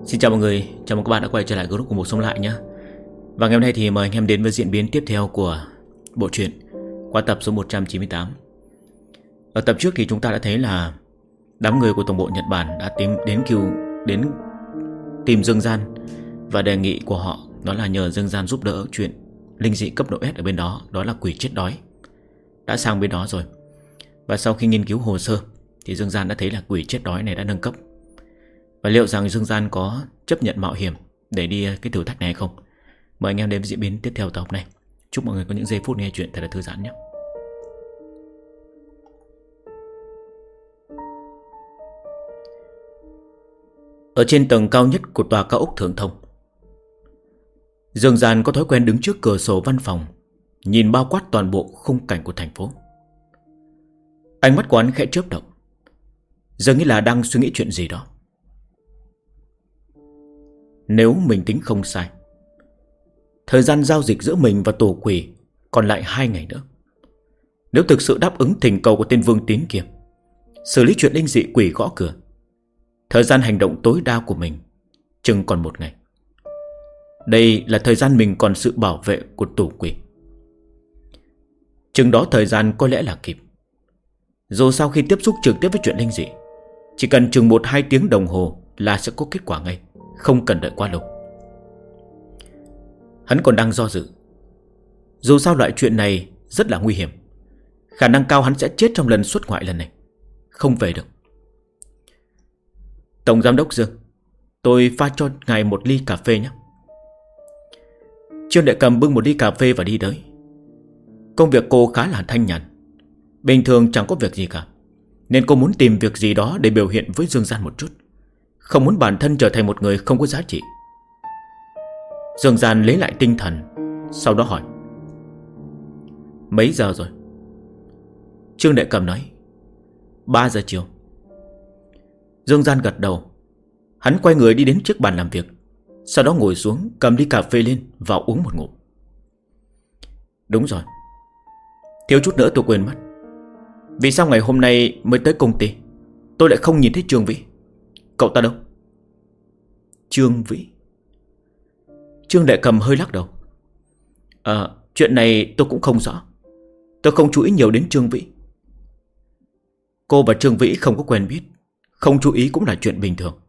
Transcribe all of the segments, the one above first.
Xin chào mọi người, chào mừng các bạn đã quay trở lại group của Một Sống Lại nhé. Và ngày hôm nay thì mời anh em đến với diễn biến tiếp theo của bộ truyện qua tập số 198. Ở tập trước thì chúng ta đã thấy là đám người của tổng bộ Nhật Bản đã đến tìm Dương Gian. Và đề nghị của họ đó là nhờ Dương Gian giúp đỡ chuyện linh dị cấp độ S ở bên đó, đó là quỷ chết đói. Đã sang bên đó rồi. Và sau khi nghiên cứu hồ sơ thì Dương Gian đã thấy là quỷ chết đói này đã nâng cấp. Và liệu rằng Dương Gian có chấp nhận mạo hiểm để đi cái thử thách này hay không? Mời anh em đến với diễn biến tiếp theo tập này. Chúc mọi người có những giây phút nghe chuyện thật là thư giãn nhé. Ở trên tầng cao nhất của tòa cao ốc Thượng Thông, Dương Gian có thói quen đứng trước cửa sổ văn phòng, nhìn bao quát toàn bộ khung cảnh của thành phố. Ánh mắt của hắn khẽ chớp động, dường như là đang suy nghĩ chuyện gì đó. Nếu mình tính không sai, thời gian giao dịch giữa mình và tổ quỷ còn lại 2 ngày nữa. Nếu thực sự đáp ứng thỉnh cầu của tên Vương Tín kia, xử lý chuyện linh dị quỷ gõ cửa, thời gian hành động tối đa của mình chừng còn 1 ngày. Đây là thời gian mình còn sự bảo vệ của tổ quỷ. Chừng đó thời gian có lẽ là kịp. Dù sau khi tiếp xúc trực tiếp với chuyện linh dị, chỉ cần chừng 1-2 tiếng đồng hồ là sẽ có kết quả ngay, không cần đợi quá lâu. Hắn còn đang do dự. Dù sao loại chuyện này rất là nguy hiểm, khả năng cao hắn sẽ chết trong lần xuất ngoại lần này, không về được. Tổng giám đốc Dương, tôi pha cho ngài 1 ly cà phê nhé. Trương Đệ Cầm bưng 1 ly cà phê và đi tới. Công việc cô khá là thanh nhàn, bình thường chẳng có việc gì cả, nên cô muốn tìm việc gì đó để biểu hiện với Dương Gian một chút, không muốn bản thân trở thành một người không có giá trị. Dương Gian lấy lại tinh thần, sau đó hỏi: Mấy giờ rồi? Trương Đệ Cầm nói: 3 giờ chiều. Dương Gian gật đầu. Hắn quay người đi đến trước bàn làm việc, sau đó ngồi xuống cầm ly cà phê lên và uống một ngụm. Đúng rồi, thiếu chút nữa tôi quên mất. Vì sao ngày hôm nay mới tới công ty tôi lại không nhìn thấy Trương Vĩ? Cậu ta đâu? Trương Vĩ? Trương Đệ Cầm hơi lắc đầu. Chuyện này tôi cũng không rõ, tôi không chú ý nhiều đến Trương Vĩ. Cô và Trương Vĩ không có quen biết, không chú ý cũng là chuyện bình thường.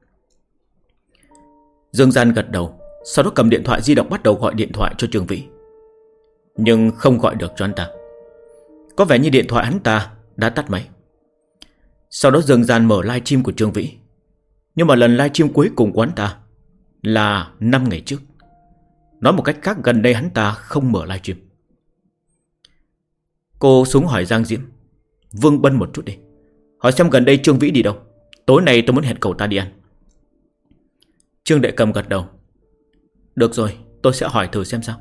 Dương Gian gật đầu, sau đó cầm điện thoại di động bắt đầu gọi điện thoại cho Trương Vĩ, nhưng không gọi được cho hắn ta. Có vẻ như điện thoại hắn ta đã tắt máy. Sau đó Dương Gian mở livestream của Trương Vĩ, nhưng mà lần livestream cuối cùng của hắn ta là 5 ngày trước. Nói một cách khác, gần đây hắn ta không mở livestream. Cô xuống hỏi Giang Diễm, Vương Bân một chút đi, hỏi xem gần đây Trương Vĩ đi đâu. Tối nay tôi muốn hẹn cậu ta đi ăn. Trương Đệ Cầm gật đầu. Được rồi, tôi sẽ hỏi thử xem sao.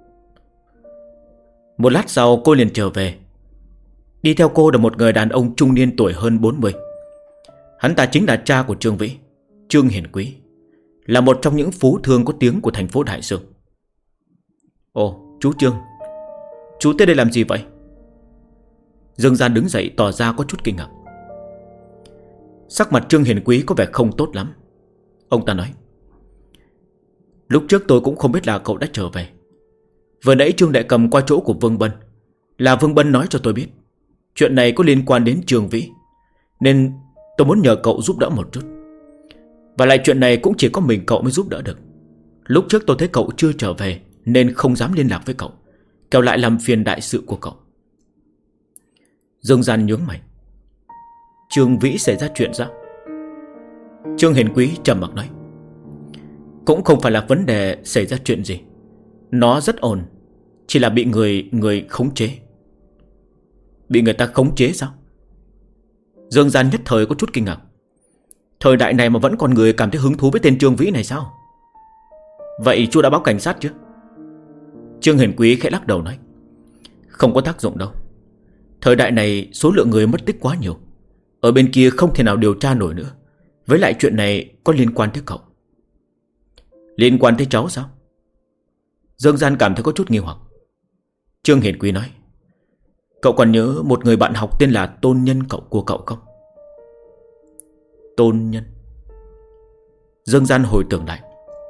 Một lát sau cô liền trở về. Đi theo cô là một người đàn ông trung niên tuổi hơn 40. Hắn ta chính là cha của Trương Vĩ, Trương Hiển Quý, là một trong những phú thương có tiếng của thành phố Đại Dương. Ồ, chú Trương, chú tới đây làm gì vậy? Dương Gian đứng dậy tỏ ra có chút kinh ngạc. Sắc mặt Trương Hiển Quý có vẻ không tốt lắm. Ông ta nói: Lúc trước tôi cũng không biết là cậu đã trở về. Vừa nãy Trương Đại Cầm qua chỗ của Vương Bân, là Vương Bân nói cho tôi biết chuyện này có liên quan đến Trương Vĩ, nên tôi muốn nhờ cậu giúp đỡ một chút. Và lại chuyện này cũng chỉ có mình cậu mới giúp đỡ được. Lúc trước tôi thấy cậu chưa trở về nên không dám liên lạc với cậu, kẻo lại làm phiền đại sự của cậu. Dương Gian nhướng mày. Trương Vĩ xảy ra chuyện sao? Trương Hiền Quý trầm mặc nói: Cũng không phải là vấn đề xảy ra chuyện gì, nó rất ổn, chỉ là bị người khống chế. Bị người ta khống chế sao? Dương Gian nhất thời có chút kinh ngạc. Thời đại này mà vẫn còn người cảm thấy hứng thú với tên Trương Vĩ này sao? Vậy chú đã báo cảnh sát chưa? Trương Hiền Quý khẽ lắc đầu nói: Không có tác dụng đâu. Thời đại này số lượng người mất tích quá nhiều, ở bên kia không thể nào điều tra nổi nữa. Với lại chuyện này có liên quan tới cậu. Liên quan tới cháu sao? Dương Gian cảm thấy có chút nghi hoặc. Trương Hiền Quý nói: Cậu còn nhớ một người bạn học tên là Tôn Nhân của cậu không? Tôn Nhân? Dương Gian hồi tưởng lại,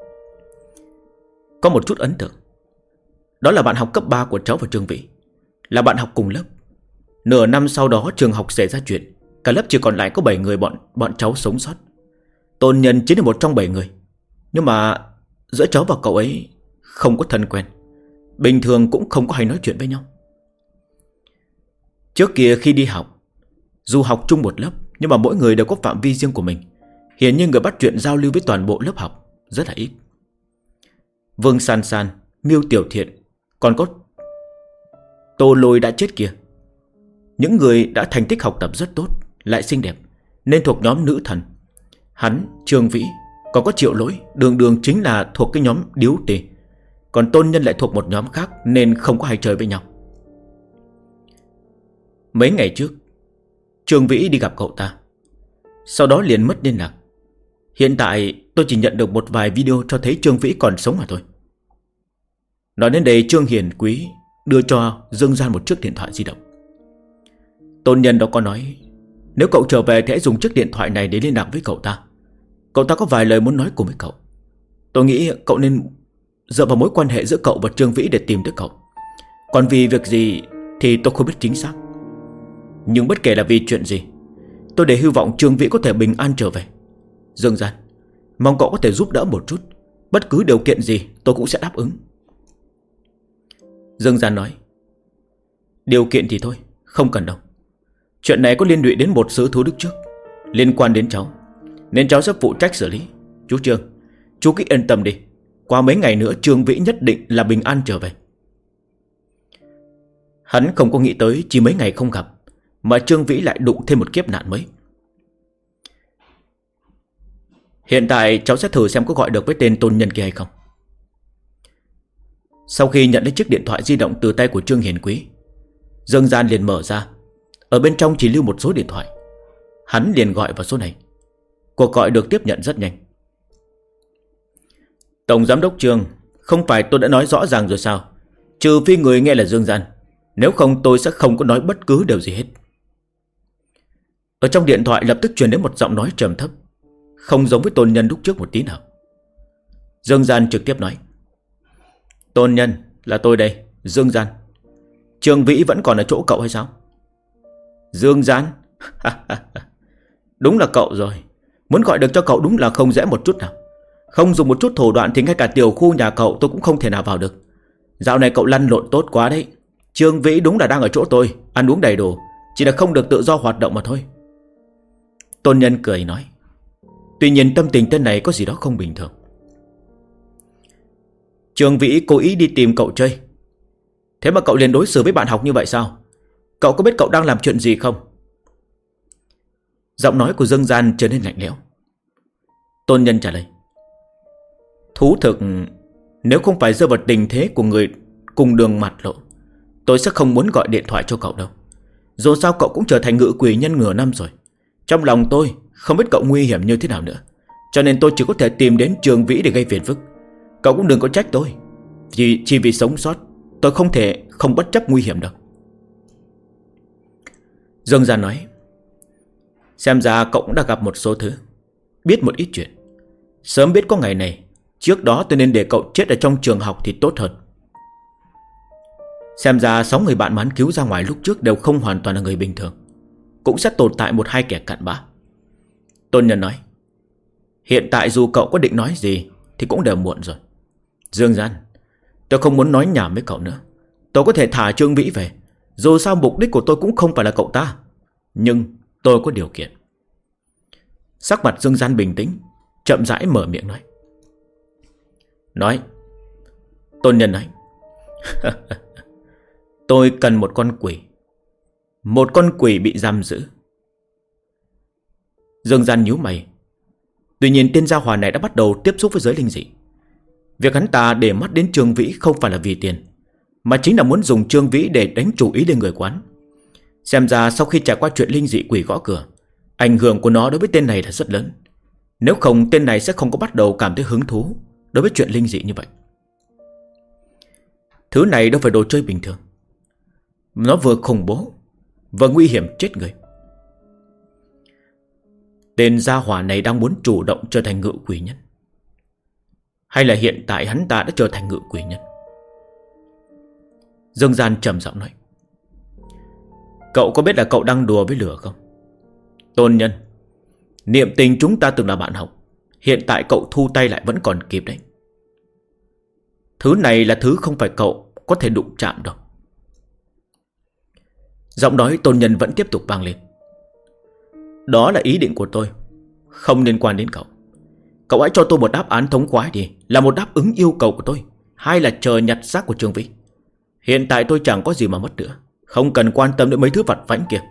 có một chút ấn tượng. Đó là bạn học cấp 3 của cháu và Trương Vĩ, là bạn học cùng lớp. Nửa năm sau đó trường học xảy ra chuyện, cả lớp chỉ còn lại có 7 người bọn cháu sống sót. Tôn Nhân chính là một trong 7 người. Nhưng mà giữa cháu và cậu ấy không có thân quen, bình thường cũng không có hay nói chuyện với nhau. Trước kia khi đi học, dù học chung một lớp, nhưng mà mỗi người đều có phạm vi riêng của mình. Hiển nhiên người bắt chuyện giao lưu với toàn bộ lớp học rất là ít. Vương San San, Miêu Tiểu Thiện, còn có Tô Lôi đã chết kia, những người đã thành tích học tập rất tốt, lại xinh đẹp, nên thuộc nhóm nữ thần. Hắn, Trương Vĩ, còn có Triệu Lỗi, đường đường chính là thuộc cái nhóm điếu tề. Còn Tôn Nhân lại thuộc một nhóm khác, nên không có hay chơi với nhau. Mấy ngày trước, Trương Vĩ đi gặp cậu ta, sau đó liền mất liên lạc. Hiện tại tôi chỉ nhận được một vài video cho thấy Trương Vĩ còn sống mà thôi. Nói đến đây, Trương Hiền Quý đưa cho Dương Gian một chiếc điện thoại di động. Tôn Nhân đó có nói, nếu cậu trở về thì hãy dùng chiếc điện thoại này để liên lạc với cậu ta. Cậu ta có vài lời muốn nói cùng với cậu. Tôi nghĩ cậu nên dựa vào mối quan hệ giữa cậu và Trương Vĩ để tìm tới cậu. Còn vì việc gì thì tôi không biết chính xác. Nhưng bất kể là vì chuyện gì, tôi để hy vọng Trương Vĩ có thể bình an trở về. Dương Gian, mong cậu có thể giúp đỡ một chút. Bất cứ điều kiện gì tôi cũng sẽ đáp ứng. Dương Gian nói, điều kiện thì thôi, không cần đâu. Chuyện này có liên lụy đến một sứ thú đức trước, liên quan đến cháu, nên cháu sẽ phụ trách xử lý. Chú Trương, chú cứ yên tâm đi. Qua mấy ngày nữa Trương Vĩ nhất định là bình an trở về. Hắn không có nghĩ tới chỉ mấy ngày không gặp mà Trương Vĩ lại đụng thêm một kiếp nạn mới. Hiện tại cháu sẽ thử xem có gọi được với tên Tôn Nhân kia hay không. Sau khi nhận lấy chiếc điện thoại di động từ tay của Trương Hiền Quý, Dương Gian liền mở ra. Ở bên trong chỉ lưu một số điện thoại. Hắn liền gọi vào số này. Cuộc gọi được tiếp nhận rất nhanh. Tổng Giám đốc Trương, không phải tôi đã nói rõ ràng rồi sao? Trừ phi người nghe là Dương Gian, nếu không tôi sẽ không có nói bất cứ điều gì hết. Ở trong điện thoại lập tức truyền đến một giọng nói trầm thấp, không giống với Tôn Nhân lúc trước một tí nào. Dương Gian trực tiếp nói, Tôn Nhân, là tôi đây, Dương Gian. Trương Vĩ vẫn còn ở chỗ cậu hay sao? Dương Gian? Đúng là cậu rồi. Muốn gọi được cho cậu đúng là không dễ một chút nào. Không dùng một chút thủ đoạn thì ngay cả tiểu khu nhà cậu tôi cũng không thể nào vào được. Dạo này cậu lăn lộn tốt quá đấy. Trương Vĩ đúng là đang ở chỗ tôi, ăn uống đầy đủ, chỉ là không được tự do hoạt động mà thôi. Tôn Nhân cười nói. Tuy nhiên tâm tình tên này có gì đó không bình thường. Trương Vĩ cố ý đi tìm cậu chơi, thế mà cậu liền đối xử với bạn học như vậy sao? Cậu có biết cậu đang làm chuyện gì không? Giọng nói của Dương Gian trở nên lạnh lẽo. Tôn Nhân trả lời. Thú thực, nếu không phải rơi vào tình thế của người cùng đường mặt lộ, tôi sẽ không muốn gọi điện thoại cho cậu đâu. Dù sao cậu cũng trở thành ngự quỷ nhân nửa năm rồi. Trong lòng tôi không biết cậu nguy hiểm như thế nào nữa, cho nên tôi chỉ có thể tìm đến Trương Vĩ để gây phiền phức. Cậu cũng đừng có trách tôi, chỉ vì sống sót tôi không thể không bất chấp nguy hiểm đâu. Dương Gian nói. Xem ra cậu cũng đã gặp một số thứ, biết một ít chuyện. Sớm biết có ngày này, trước đó tôi nên để cậu chết ở trong trường học thì tốt hơn. Xem ra 6 người bạn mà hắn cứu ra ngoài lúc trước đều không hoàn toàn là người bình thường, cũng sẽ tồn tại một hai kẻ cặn bã. Tôn Nhân nói. Hiện tại dù cậu có định nói gì thì cũng đều muộn rồi. Dương Gian, tôi không muốn nói nhảm với cậu nữa. Tôi có thể thả Trương Vĩ về, dù sao mục đích của tôi cũng không phải là cậu ta, nhưng tôi có điều kiện. Sắc mặt Dương Gian bình tĩnh, chậm rãi mở miệng nói. Nói. Tôn Nhân nói. Tôi cần một con quỷ. Một con quỷ bị giam giữ. Dương Gian nhíu mày. Tuy nhiên tên gia hỏa này đã bắt đầu tiếp xúc với giới linh dị. Việc hắn ta để mắt đến Trương Vĩ không phải là vì tiền, mà chính là muốn dùng Trương Vĩ để đánh chủ ý lên người quán. Xem ra sau khi trải qua chuyện linh dị quỷ gõ cửa, ảnh hưởng của nó đối với tên này là rất lớn. Nếu không tên này sẽ không có bắt đầu cảm thấy hứng thú đối với chuyện linh dị như vậy. Thứ này đâu phải đồ chơi bình thường. Nó vừa khủng bố và nguy hiểm chết người. Tên gia hỏa này đang muốn chủ động trở thành ngự quỷ nhân. Hay là hiện tại hắn ta đã trở thành ngự quỷ nhân? Dương Gian trầm giọng nói. Cậu có biết là cậu đang đùa với lửa không? Tôn Nhân, niệm tình chúng ta từng là bạn học. Hiện tại cậu thu tay lại vẫn còn kịp đấy. Thứ này là thứ không phải cậu có thể đụng chạm đâu. Giọng nói Tôn Nhân vẫn tiếp tục vang lên. Đó là ý định của tôi, không liên quan đến cậu. Cậu hãy cho tôi một đáp án thống khoái đi. Là một đáp ứng yêu cầu của tôi, hay là chờ nhặt xác của Trương Vĩ? Hiện tại tôi chẳng có gì mà mất nữa, không cần quan tâm đến mấy thứ vặt vãnh kia.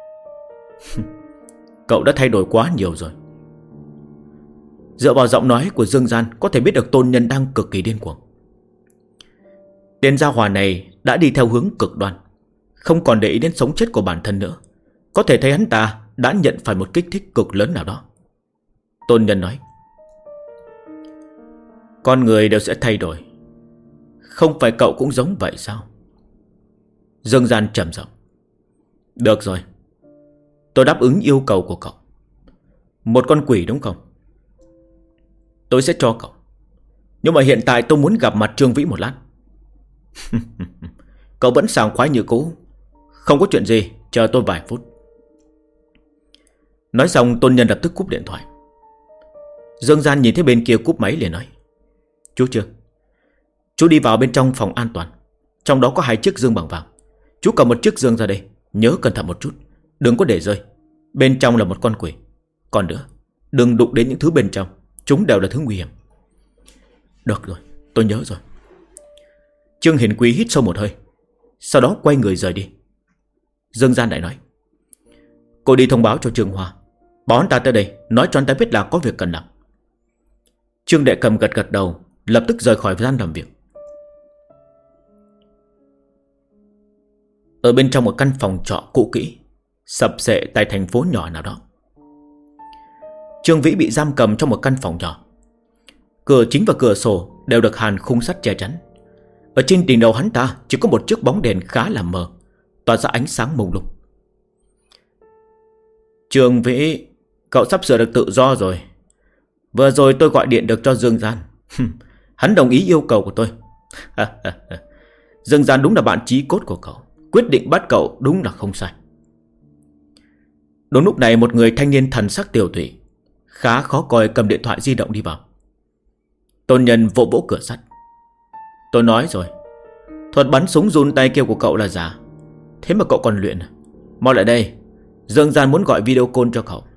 Cậu đã thay đổi quá nhiều rồi. Dựa vào giọng nói của Dương Gian, có thể biết được Tôn Nhân đang cực kỳ điên cuồng. Tên gia hỏa này đã đi theo hướng cực đoan, không còn để ý đến sống chết của bản thân nữa. Có thể thấy hắn ta đã nhận phải một kích thích cực lớn nào đó. Tôn Nhân nói. Con người đều sẽ thay đổi, không phải cậu cũng giống vậy sao? Dương Gian trầm giọng. Được rồi, tôi đáp ứng yêu cầu của cậu. Một con quỷ đúng không? Tôi sẽ cho cậu. Nhưng mà hiện tại tôi muốn gặp mặt Trương Vĩ một lát. Cậu vẫn sảng khoái như cũ. Không có chuyện gì, chờ tôi vài phút. Nói xong Tôn Nhân lập tức cúp điện thoại. Dương Gian nhìn thấy bên kia cúp máy liền nói. Chú Trương, chú đi vào bên trong phòng an toàn. Trong đó có 2 chiếc dương bằng vàng. Chú cầm một chiếc dương ra đây, nhớ cẩn thận một chút, đừng có để rơi. Bên trong là một con quỷ. Còn nữa, đừng đụng đến những thứ bên trong, chúng đều là thứ nguy hiểm. Được rồi, tôi nhớ rồi. Trương Hiền Quý hít sâu một hơi, sau đó quay người rời đi. Dương Gian lại nói. Cô đi thông báo cho Trương Hoa, bảo hắn ta tới đây, nói cho hắn ta biết là có việc cần làm. Trương Đệ Cầm gật gật đầu, lập tức rời khỏi gian làm việc. Ở bên trong một căn phòng trọ cũ kỹ, sập xệ tại thành phố nhỏ nào đó, Trương Vĩ bị giam cầm trong một căn phòng nhỏ. Cửa chính và cửa sổ đều được hàn khung sắt che chắn. Ở trên đỉnh đầu hắn ta chỉ có một chiếc bóng đèn khá là mờ, tỏa ra ánh sáng mông lung. Trương Vĩ, cậu sắp sửa được tự do rồi. Vừa rồi tôi gọi điện được cho Dương Gian. Hắn đồng ý yêu cầu của tôi. Dương Gian đúng là bạn chí cốt của cậu, quyết định bắt cậu đúng là không sai. Đúng lúc này một người thanh niên thần sắc tiều tụy, khá khó coi, cầm điện thoại di động đi vào. Tôn Nhân vỗ vỗ cửa sắt. Tôi nói rồi, thuật bắn súng run tay kia của cậu là giả. Thế mà cậu còn luyện. Mau lại đây, Dương Gian muốn gọi video call cho cậu.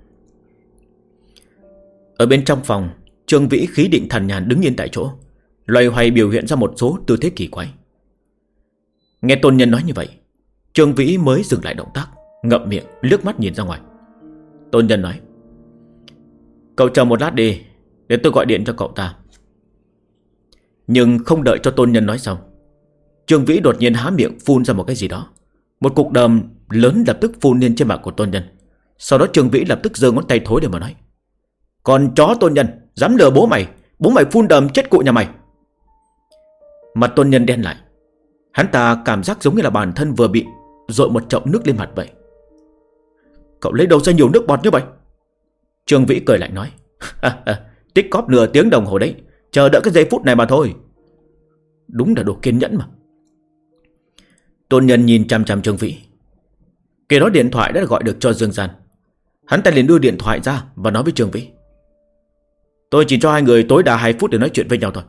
Ở bên trong phòng, Trương Vĩ khí định thần nhàn đứng yên tại chỗ, loay hoay biểu hiện ra một số tư thế kỳ quái. Nghe Tôn Nhân nói như vậy, Trương Vĩ mới dừng lại động tác, ngậm miệng liếc mắt nhìn ra ngoài. Tôn Nhân nói. Cậu chờ một lát đi, để tôi gọi điện cho cậu ta. Nhưng không đợi cho Tôn Nhân nói xong, Trương Vĩ đột nhiên há miệng phun ra một cái gì đó. Một cục đờm lớn lập tức phun lên trên mặt của Tôn Nhân. Sau đó Trương Vĩ lập tức giơ ngón tay thối để mà nói. Còn chó Tôn Nhân, dám lừa bố mày phun đờm chết cụ nhà mày. Mặt Tôn Nhân đen lại. Hắn ta cảm giác giống như là bản thân vừa bị dội một chậu nước lên mặt vậy. Cậu lấy đâu ra nhiều nước bọt như vậy? Trương Vĩ cười lại nói. Tích cóp nửa tiếng đồng hồ đấy, chờ đợi cái giây phút này mà thôi. Đúng là đồ kiên nhẫn mà. Tôn Nhân nhìn chằm chằm Trương Vĩ. Kể đó điện thoại đã gọi được cho Dương Gian. Hắn ta liền đưa điện thoại ra và nói với Trương Vĩ. Tôi chỉ cho hai người tối đa 2 phút để nói chuyện với nhau thôi.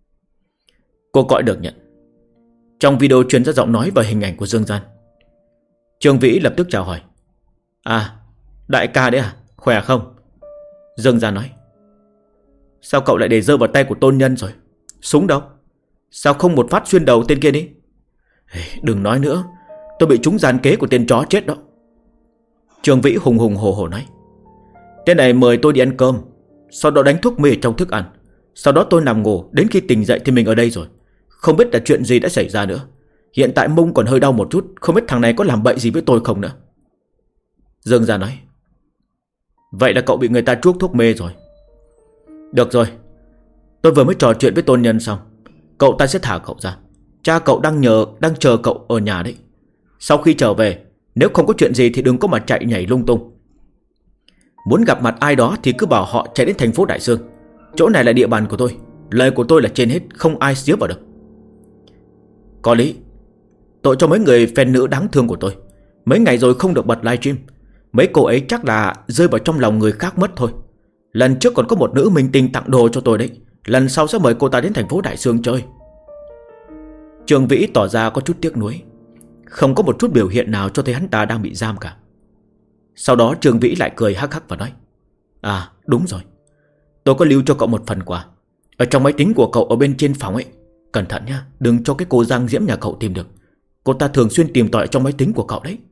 Cô gọi được nhận. Trong video truyền ra giọng nói và hình ảnh của Dương Gian. Trương Vĩ lập tức chào hỏi. À, đại ca đấy à, khỏe không? Dương Gian nói. Sao cậu lại để rơi vào tay của Tôn Nhân rồi? Súng đâu? Sao không một phát xuyên đầu tên kia đi? Đừng nói nữa, tôi bị trúng gian kế của tên chó chết đó. Trương Vĩ hùng hùng hổ hổ nói. Tên này mời tôi đi ăn cơm, sau đó đánh thuốc mê trong thức ăn. Sau đó tôi nằm ngủ, đến khi tỉnh dậy thì mình ở đây rồi. Không biết là chuyện gì đã xảy ra nữa. Hiện tại mông còn hơi đau một chút, không biết thằng này có làm bậy gì với tôi không nữa. Dương Gia nói. Vậy là cậu bị người ta chuốc thuốc mê rồi. Được rồi, tôi vừa mới trò chuyện với Tôn Nhân xong. Cậu ta sẽ thả cậu ra. Cha cậu đang chờ cậu ở nhà đấy. Sau khi trở về, nếu không có chuyện gì thì đừng có mà chạy nhảy lung tung. Muốn gặp mặt ai đó thì cứ bảo họ chạy đến thành phố Đại Dương. Chỗ này là địa bàn của tôi. Lời của tôi là trên hết, không ai xía vào được. Có lý. Tội cho mấy người fan nữ đáng thương của tôi. Mấy ngày rồi không được bật livestream. Mấy cô ấy chắc là rơi vào trong lòng người khác mất thôi. Lần trước còn có một nữ minh tinh tặng đồ cho tôi đấy. Lần sau sẽ mời cô ta đến thành phố Đại Sương chơi. Trương Vĩ tỏ ra có chút tiếc nuối, không có một chút biểu hiện nào cho thấy hắn ta đang bị giam cả. Sau đó Trương Vĩ lại cười hắc hắc và nói: À đúng rồi, tôi có lưu cho cậu một phần quà ở trong máy tính của cậu ở bên trên phòng ấy. Cẩn thận nhá, đừng cho cái cô Giang Diễm nhà cậu tìm được. Cô ta thường xuyên tìm tòi trong máy tính của cậu đấy.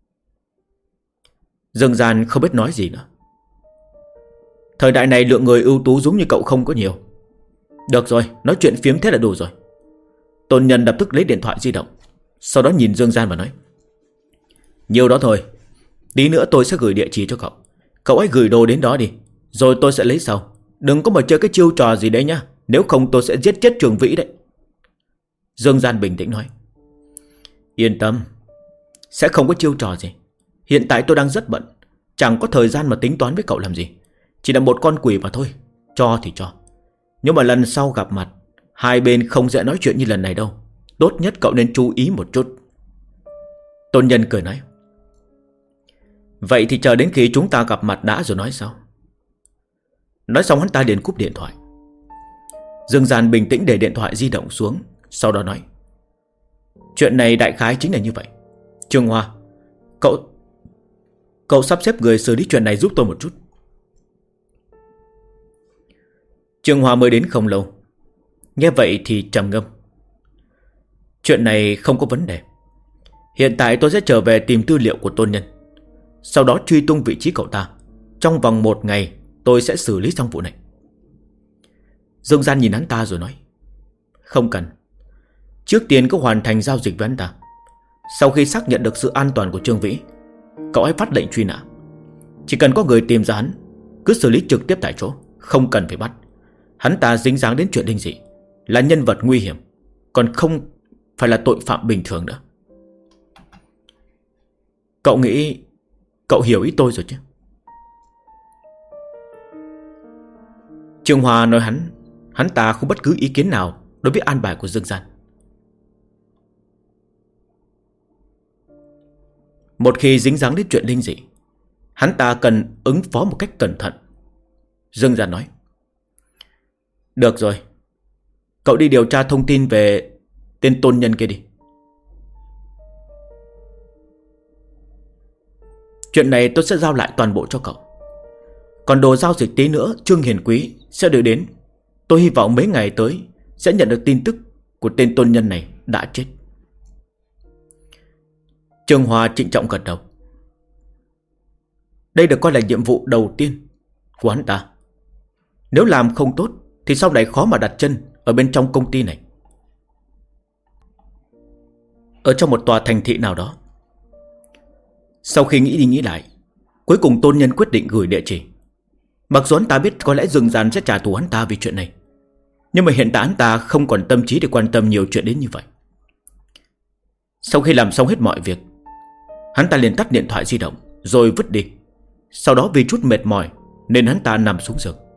Dương Gian không biết nói gì nữa. Thời đại này lượng người ưu tú giống như cậu không có nhiều. Được rồi, nói chuyện phiếm thế là đủ rồi. Tôn Nhân lập tức lấy điện thoại di động, sau đó nhìn Dương Gian và nói: Nhiều đó thôi, tí nữa tôi sẽ gửi địa chỉ cho cậu. Cậu ấy gửi đồ đến đó đi, rồi tôi sẽ lấy sau. Đừng có mà chơi cái chiêu trò gì đấy nhá, nếu không tôi sẽ giết chết Trường Vĩ đấy. Dương Gian bình tĩnh nói: Yên tâm, sẽ không có chiêu trò gì. Hiện tại tôi đang rất bận, chẳng có thời gian mà tính toán với cậu làm gì. Chỉ là một con quỷ mà thôi. Cho thì cho, nhưng mà lần sau gặp mặt, hai bên không dễ nói chuyện như lần này đâu. Tốt nhất cậu nên chú ý một chút. Tôn Nhân cười nói: Vậy thì chờ đến khi chúng ta gặp mặt đã rồi nói sau. Nói xong hắn ta liền cúp điện thoại. Dương Gian bình tĩnh để điện thoại di động xuống, sau đó nói: Chuyện này đại khái chính là như vậy. Trương Hoa, Cậu sắp xếp người xử lý chuyện này giúp tôi một chút. Trương Hoa mới đến không lâu, nghe vậy thì trầm ngâm. Chuyện này không có vấn đề. Hiện tại tôi sẽ trở về tìm tư liệu của Tôn Nhân, sau đó truy tung vị trí cậu ta. Trong vòng 1 ngày tôi sẽ xử lý xong vụ này. Dương Gian nhìn hắn ta rồi nói: Không cần. Trước tiên cứ hoàn thành giao dịch với hắn ta. Sau khi xác nhận được sự an toàn của Trương Vĩ, cậu hãy phát lệnh truy nã. Chỉ cần có người tìm ra hắn, cứ xử lý trực tiếp tại chỗ, không cần phải bắt. Hắn ta dính dáng đến chuyện linh dị, là nhân vật nguy hiểm, còn không phải là tội phạm bình thường nữa. Cậu nghĩ cậu hiểu ý tôi rồi chứ? Trương Hoa nói hắn ta không bất cứ ý kiến nào đối với an bài của Dương Gian. Một khi dính dáng đến chuyện linh dị, hắn ta cần ứng phó một cách cẩn thận. Dương Gian nói: Được rồi, cậu đi điều tra thông tin về tên Tôn Nhân kia đi. Chuyện này tôi sẽ giao lại toàn bộ cho cậu. Còn đồ giao dịch tí nữa Trương Hiền Quý sẽ đưa đến. Tôi hy vọng mấy ngày tới sẽ nhận được tin tức của tên Tôn Nhân này đã chết. Trương Hoa trịnh trọng gật đầu. Đây được coi là nhiệm vụ đầu tiên của hắn ta. Nếu làm không tốt thì sau này khó mà đặt chân ở bên trong công ty này. Ở trong một tòa thành thị nào đó, sau khi nghĩ đi nghĩ lại, cuối cùng Tôn Nhân quyết định gửi địa chỉ. Mặc dù hắn ta biết có lẽ Dương Gian sẽ trả thù hắn ta vì chuyện này, nhưng mà hiện tại hắn ta không còn tâm trí để quan tâm nhiều chuyện đến như vậy. Sau khi làm xong hết mọi việc, hắn ta liền tắt điện thoại di động rồi vứt đi. Sau đó vì chút mệt mỏi nên hắn ta nằm xuống giường.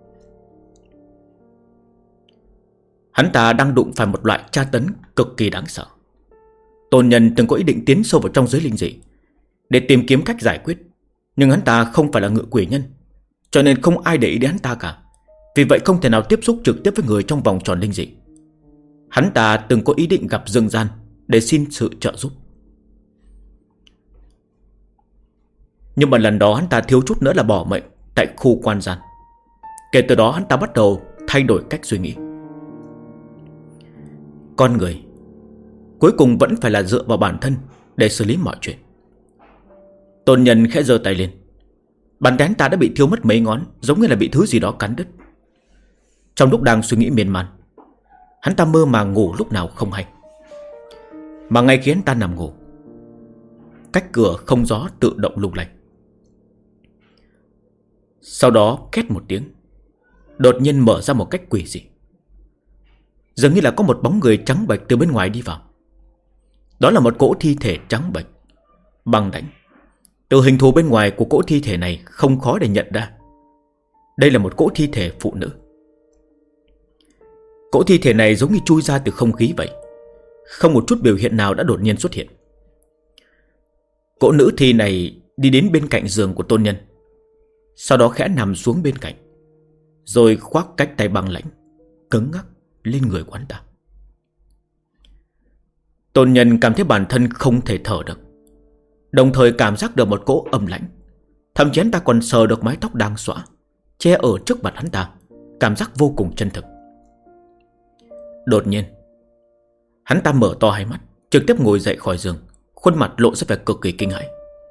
Hắn ta đang đụng phải một loại tra tấn cực kỳ đáng sợ. Tôn Nhân từng có ý định tiến sâu vào trong giới linh dị để tìm kiếm cách giải quyết, nhưng hắn ta không phải là ngự quỷ nhân, cho nên không ai để ý đến hắn ta cả. Vì vậy không thể nào tiếp xúc trực tiếp với người trong vòng tròn linh dị. Hắn ta từng có ý định gặp Dương Gian để xin sự trợ giúp, nhưng mà lần đó hắn ta thiếu chút nữa là bỏ mệnh tại khu quan gian. Kể từ đó hắn ta bắt đầu thay đổi cách suy nghĩ. Con người cuối cùng vẫn phải là dựa vào bản thân để xử lý mọi chuyện. Tôn Nhân khẽ giơ tay lên, bàn tay hắn ta đã bị thiêu mất mấy ngón, giống như là bị thứ gì đó cắn đứt. Trong lúc đang suy nghĩ miên man, hắn ta mơ màng ngủ lúc nào không hay. Mà ngay khi hắn ta nằm ngủ, cách cửa không gió tự động lung lay. Sau đó két một tiếng, đột nhiên mở ra một cách quỷ dị. Dường như là có một bóng người trắng bệch từ bên ngoài đi vào. Đó là một cỗ thi thể trắng bệch, băng đánh. Từ hình thù bên ngoài của cỗ thi thể này không khó để nhận ra đây là một cỗ thi thể phụ nữ. Cỗ thi thể này giống như chui ra từ không khí vậy, không một chút biểu hiện nào đã đột nhiên xuất hiện. Cỗ nữ thi này đi đến bên cạnh giường của Tôn Nhân, sau đó khẽ nằm xuống bên cạnh, rồi khoác cách tay băng lãnh cứng ngắc lên người của hắn ta. Tôn Nhân cảm thấy bản thân không thể thở được, đồng thời cảm giác được một cỗ âm lãnh. Thậm chí hắn ta còn sờ được mái tóc đang xõa che ở trước mặt hắn ta, cảm giác vô cùng chân thực. Đột nhiên hắn ta mở to hai mắt, trực tiếp ngồi dậy khỏi giường, khuôn mặt lộ ra vẻ cực kỳ kinh hãi.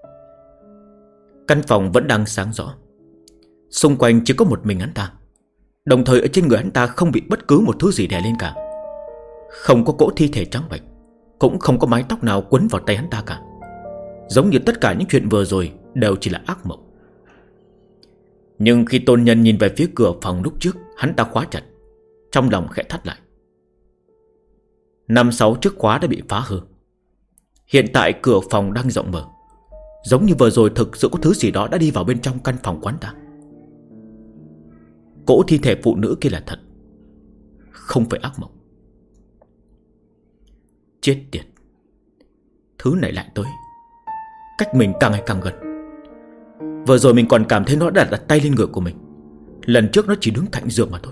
Căn phòng vẫn đang sáng rõ, xung quanh chỉ có một mình hắn ta, đồng thời ở trên người hắn ta không bị bất cứ một thứ gì đè lên cả. Không có cỗ thi thể trắng bệch, cũng không có mái tóc nào quấn vào tay hắn ta cả. Giống như tất cả những chuyện vừa rồi đều chỉ là ác mộng. Nhưng khi Tôn Nhân nhìn về phía cửa phòng lúc trước hắn ta khóa chặt, trong lòng khẽ thắt lại. 5-6 chiếc khóa đã bị phá hư. Hiện tại cửa phòng đang rộng mở, giống như vừa rồi thực sự có thứ gì đó đã đi vào bên trong căn phòng quán ta. Cỗ thi thể phụ nữ kia là thật, không phải ác mộng. Chết tiệt, thứ này lại tới, cách mình càng ngày càng gần. Vừa rồi mình còn cảm thấy nó đã đặt tay lên người của mình, lần trước nó chỉ đứng cạnh giường mà thôi.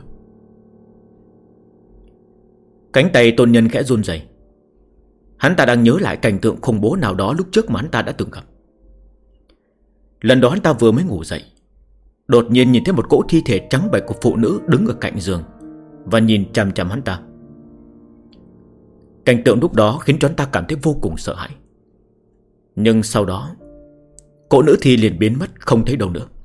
Cánh tay Tôn Nhân khẽ run rẩy. Hắn ta đang nhớ lại cảnh tượng khủng bố nào đó lúc trước mà hắn ta đã từng gặp. Lần đó hắn ta vừa mới ngủ dậy, đột nhiên nhìn thấy một cỗ thi thể trắng bệch của phụ nữ đứng ở cạnh giường và nhìn chằm chằm hắn ta. Cảnh tượng lúc đó khiến cho hắn ta cảm thấy vô cùng sợ hãi. Nhưng sau đó cỗ nữ thi liền biến mất không thấy đâu nữa.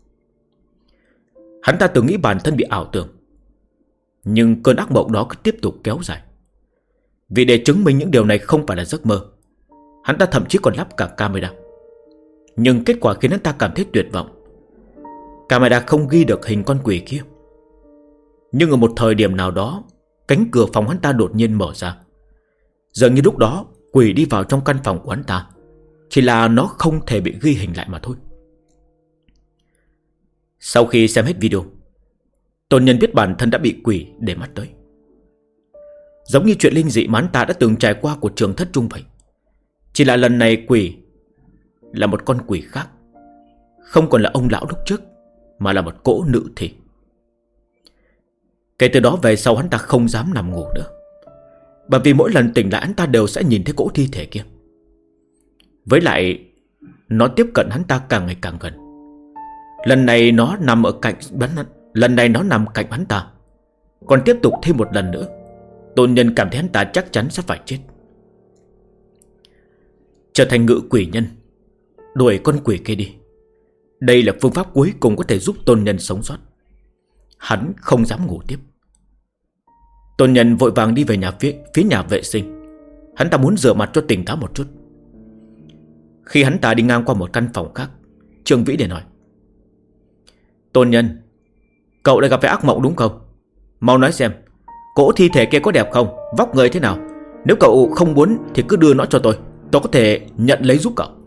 Hắn ta từng nghĩ bản thân bị ảo tưởng, nhưng cơn ác mộng đó cứ tiếp tục kéo dài. Vì để chứng minh những điều này không phải là giấc mơ, hắn ta thậm chí còn lắp cả camera. Nhưng kết quả khiến hắn ta cảm thấy tuyệt vọng. Camera không ghi được hình con quỷ kia. Nhưng ở một thời điểm nào đó, cánh cửa phòng hắn ta đột nhiên mở ra. Dường như lúc đó quỷ đi vào trong căn phòng của hắn ta, chỉ là nó không thể bị ghi hình lại mà thôi. Sau khi xem hết video, Tôn Nhân biết bản thân đã bị quỷ để mắt tới. Giống như chuyện linh dị mà hắn ta đã từng trải qua của Trường Thất Trung vậy. Chỉ là lần này quỷ là một con quỷ khác, không còn là ông lão lúc trước, mà là một cỗ nữ thi. Kể từ đó về sau hắn ta không dám nằm ngủ nữa, bởi vì mỗi lần tỉnh lại hắn ta đều sẽ nhìn thấy cỗ thi thể kia. Với lại nó tiếp cận hắn ta càng ngày càng gần. Lần này nó nằm cạnh hắn ta, còn tiếp tục thêm một lần nữa. Tôn Nhân cảm thấy hắn ta chắc chắn sẽ phải chết. Trở thành ngự quỷ nhân, đuổi con quỷ kia đi. Đây là phương pháp cuối cùng có thể giúp Tôn Nhân sống sót. Hắn không dám ngủ tiếp. Tôn Nhân vội vàng đi về phía nhà vệ sinh. Hắn ta muốn rửa mặt cho tỉnh táo một chút. Khi hắn ta đi ngang qua một căn phòng khác, Trương Vĩ để nói: Tôn Nhân, cậu đã gặp phải ác mộng đúng không? Mau nói xem, cỗ thi thể kia có đẹp không? Vóc người thế nào? Nếu cậu không muốn thì cứ đưa nó cho tôi có thể nhận lấy giúp cậu.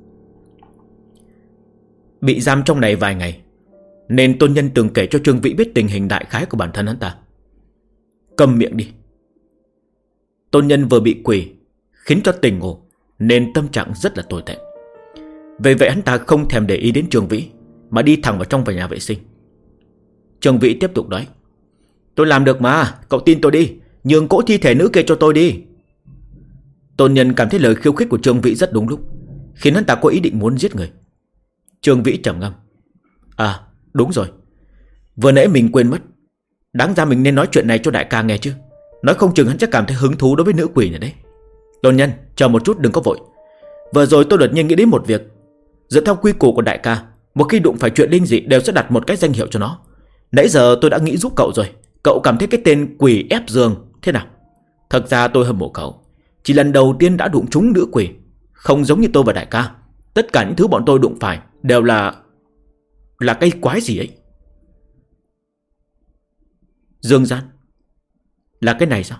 Bị giam trong này vài ngày, nên Tôn Nhân từng kể cho Trương Vĩ biết tình hình đại khái của bản thân hắn ta. Câm miệng đi. Tôn Nhân vừa bị quỷ khiến cho tỉnh ngủ, nên tâm trạng rất là tồi tệ. Vì vậy hắn ta không thèm để ý đến Trương Vĩ, mà đi thẳng vào trong nhà vệ sinh. Trương Vĩ tiếp tục nói: Tôi làm được mà, cậu tin tôi đi, nhường cỗ thi thể nữ kia cho tôi đi. Tôn Nhân cảm thấy lời khiêu khích của Trương Vĩ rất đúng lúc, khiến hắn ta có ý định muốn giết người. Trương Vĩ trầm ngâm: À đúng rồi, vừa nãy mình quên mất, đáng ra mình nên nói chuyện này cho đại ca nghe chứ. Nói không chừng hắn chắc cảm thấy hứng thú đối với nữ quỷ này đấy. Tôn Nhân, chờ một chút đừng có vội. Vừa rồi tôi đột nhiên nghĩ đến một việc. Dựa theo quy củ của đại ca, một khi đụng phải chuyện linh dị đều sẽ đặt một cái danh hiệu cho nó. Nãy giờ tôi đã nghĩ giúp cậu rồi. Cậu cảm thấy cái tên quỷ ép giường thế nào? Thật ra tôi hâm mộ cậu, chỉ lần đầu tiên đã đụng trúng nữ quỷ. Không giống như tôi và đại ca, tất cả những thứ bọn tôi đụng phải đều là cái quái gì ấy. Dương gian là cái này sao?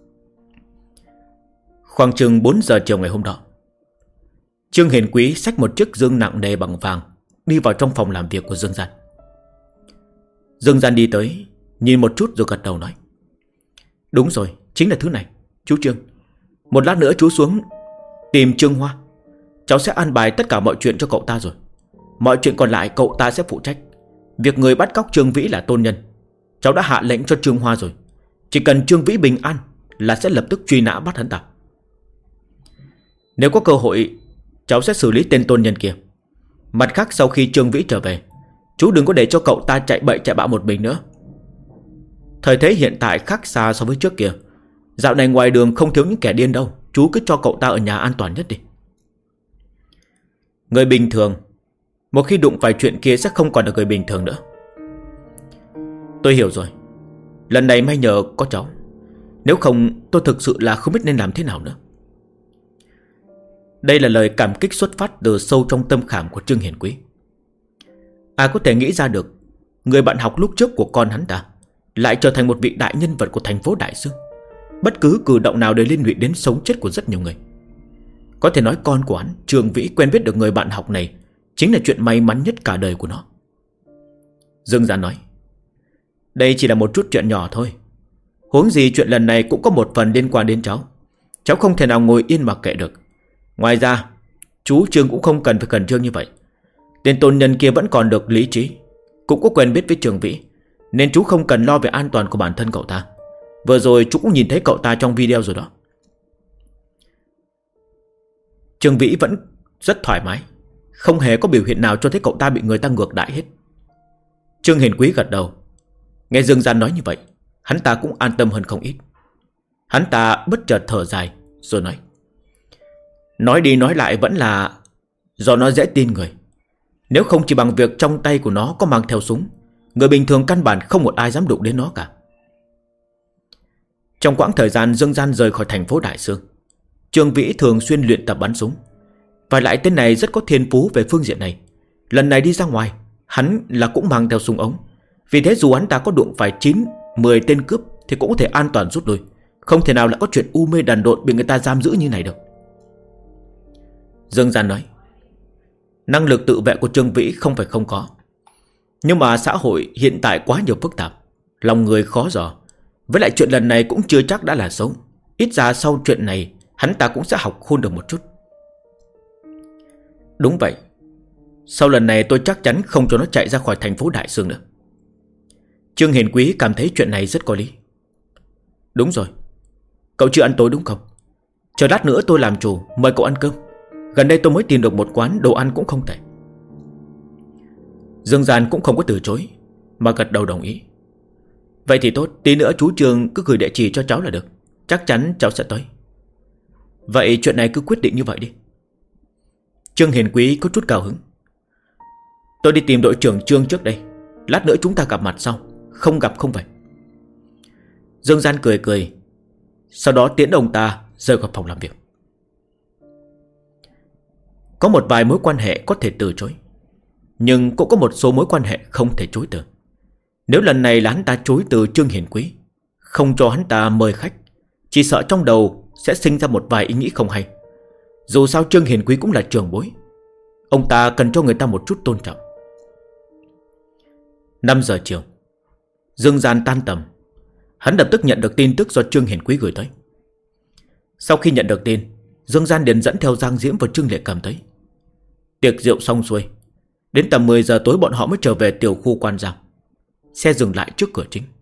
Khoảng chừng 4 giờ chiều ngày hôm đó, Trương Hiền Quý xách một chiếc dương nặng nề bằng vàng đi vào trong phòng làm việc của Dương Gian. Dương Gian đi tới, nhìn một chút rồi gật đầu nói: Đúng rồi, chính là thứ này. Chú Trương, một lát nữa chú xuống tìm Trương Hoa. Cháu sẽ an bài tất cả mọi chuyện cho cậu ta rồi. Mọi chuyện còn lại cậu ta sẽ phụ trách. Việc người bắt cóc Trương Vĩ là Tôn Nhân. Cháu đã hạ lệnh cho Trương Hoa rồi. Chỉ cần Trương Vĩ bình an là sẽ lập tức truy nã bắt hắn ta. Nếu có cơ hội, cháu sẽ xử lý tên Tôn Nhân kia. Mặt khác, sau khi Trương Vĩ trở về, chú đừng có để cho cậu ta chạy bậy chạy bạ một mình nữa. Thời thế hiện tại khác xa so với trước kia. Dạo này ngoài đường không thiếu những kẻ điên đâu. Chú cứ cho cậu ta ở nhà an toàn nhất đi. Người bình thường một khi đụng phải chuyện kia sẽ không còn là người bình thường nữa. Tôi hiểu rồi. Lần này may nhờ có cháu. Nếu không tôi thực sự là không biết nên làm thế nào nữa. Đây là lời cảm kích xuất phát từ sâu trong tâm khảm của Trương Hiền Quý. Ai có thể nghĩ ra được người bạn học lúc trước của con hắn ta lại trở thành một vị đại nhân vật của thành phố Đại Dương. Bất cứ cử động nào đều liên lụy đến sống chết của rất nhiều người. Có thể nói con của hắn, Trương Vĩ, quen biết được người bạn học này chính là chuyện may mắn nhất cả đời của nó. Dương Gian nói, đây chỉ là một chút chuyện nhỏ thôi. Huống gì chuyện lần này cũng có một phần liên quan đến cháu. Cháu không thể nào ngồi yên mặc kệ được. Ngoài ra, chú Trương cũng không cần phải khẩn trương như vậy. Tên Tôn Nhân kia vẫn còn được lý trí, cũng có quen biết với Trương Vĩ, nên chú không cần lo về an toàn của bản thân cậu ta. Vừa rồi chú cũng nhìn thấy cậu ta trong video rồi đó. Trương Vĩ vẫn rất thoải mái, không hề có biểu hiện nào cho thấy cậu ta bị người ta ngược đãi hết. Trương Hiền Quý gật đầu. Nghe Dương Gian nói như vậy, hắn ta cũng an tâm hơn không ít. Hắn ta bất chợt thở dài rồi nói đi nói lại vẫn là do nó dễ tin người. Nếu không chỉ bằng việc trong tay của nó có mang theo súng, người bình thường căn bản không một ai dám đụng đến nó cả. Trong quãng thời gian Dương Gian rời khỏi thành phố Đại Dương, Trương Vĩ thường xuyên luyện tập bắn súng. Và lại tên này rất có thiên phú về phương diện này. Lần này đi ra ngoài, hắn là cũng mang theo súng ống. Vì thế dù hắn ta có đụng phải 9-10 tên cướp thì cũng có thể an toàn rút lui. Không thể nào lại có chuyện u mê đần độn bị người ta giam giữ như này được. Dương Gian nói, năng lực tự vệ của Trương Vĩ không phải không có. Nhưng mà xã hội hiện tại quá nhiều phức tạp, lòng người khó dò. Với lại chuyện lần này cũng chưa chắc đã là xấu. Ít ra sau chuyện này hắn ta cũng sẽ học khôn được một chút. Đúng vậy. Sau lần này tôi chắc chắn không cho nó chạy ra khỏi thành phố Đại Dương nữa. Trương Hiền Quý cảm thấy chuyện này rất có lý. Đúng rồi. Cậu chưa ăn tối đúng không? Chờ lát nữa tôi làm chủ mời cậu ăn cơm. Gần đây tôi mới tìm được một quán đồ ăn cũng không tệ. Dương Gian cũng không có từ chối, mà gật đầu đồng ý. Vậy thì tốt, tí nữa chú Trương cứ gửi địa chỉ cho cháu là được. Chắc chắn cháu sẽ tới. Vậy chuyện này cứ quyết định như vậy đi. Trương Hiền Quý có chút cao hứng. Tôi đi tìm đội trưởng Trương trước đây. Lát nữa chúng ta gặp mặt sau. Không gặp không vậy. Dương Gian cười cười, sau đó tiễn ông ta rời khỏi phòng làm việc. Có một vài mối quan hệ có thể từ chối, nhưng cũng có một số mối quan hệ không thể chối từ. Nếu lần này là hắn ta chối từ Trương Hiền Quý, không cho hắn ta mời khách, chỉ sợ trong đầu sẽ sinh ra một vài ý nghĩ không hay. Dù sao Trương Hiền Quý cũng là trưởng bối, ông ta cần cho người ta một chút tôn trọng. 5 giờ chiều, Dương Gian tan tầm. Hắn lập tức nhận được tin tức do Trương Hiền Quý gửi tới. Sau khi nhận được tin, Dương Gian liền dẫn theo Giang Diễm và Trương Lệ Cầm tới. Tiệc rượu xong xuôi, đến tầm 10 giờ tối bọn họ mới trở về tiểu khu Quan Giang. Xe dừng lại trước cửa chính.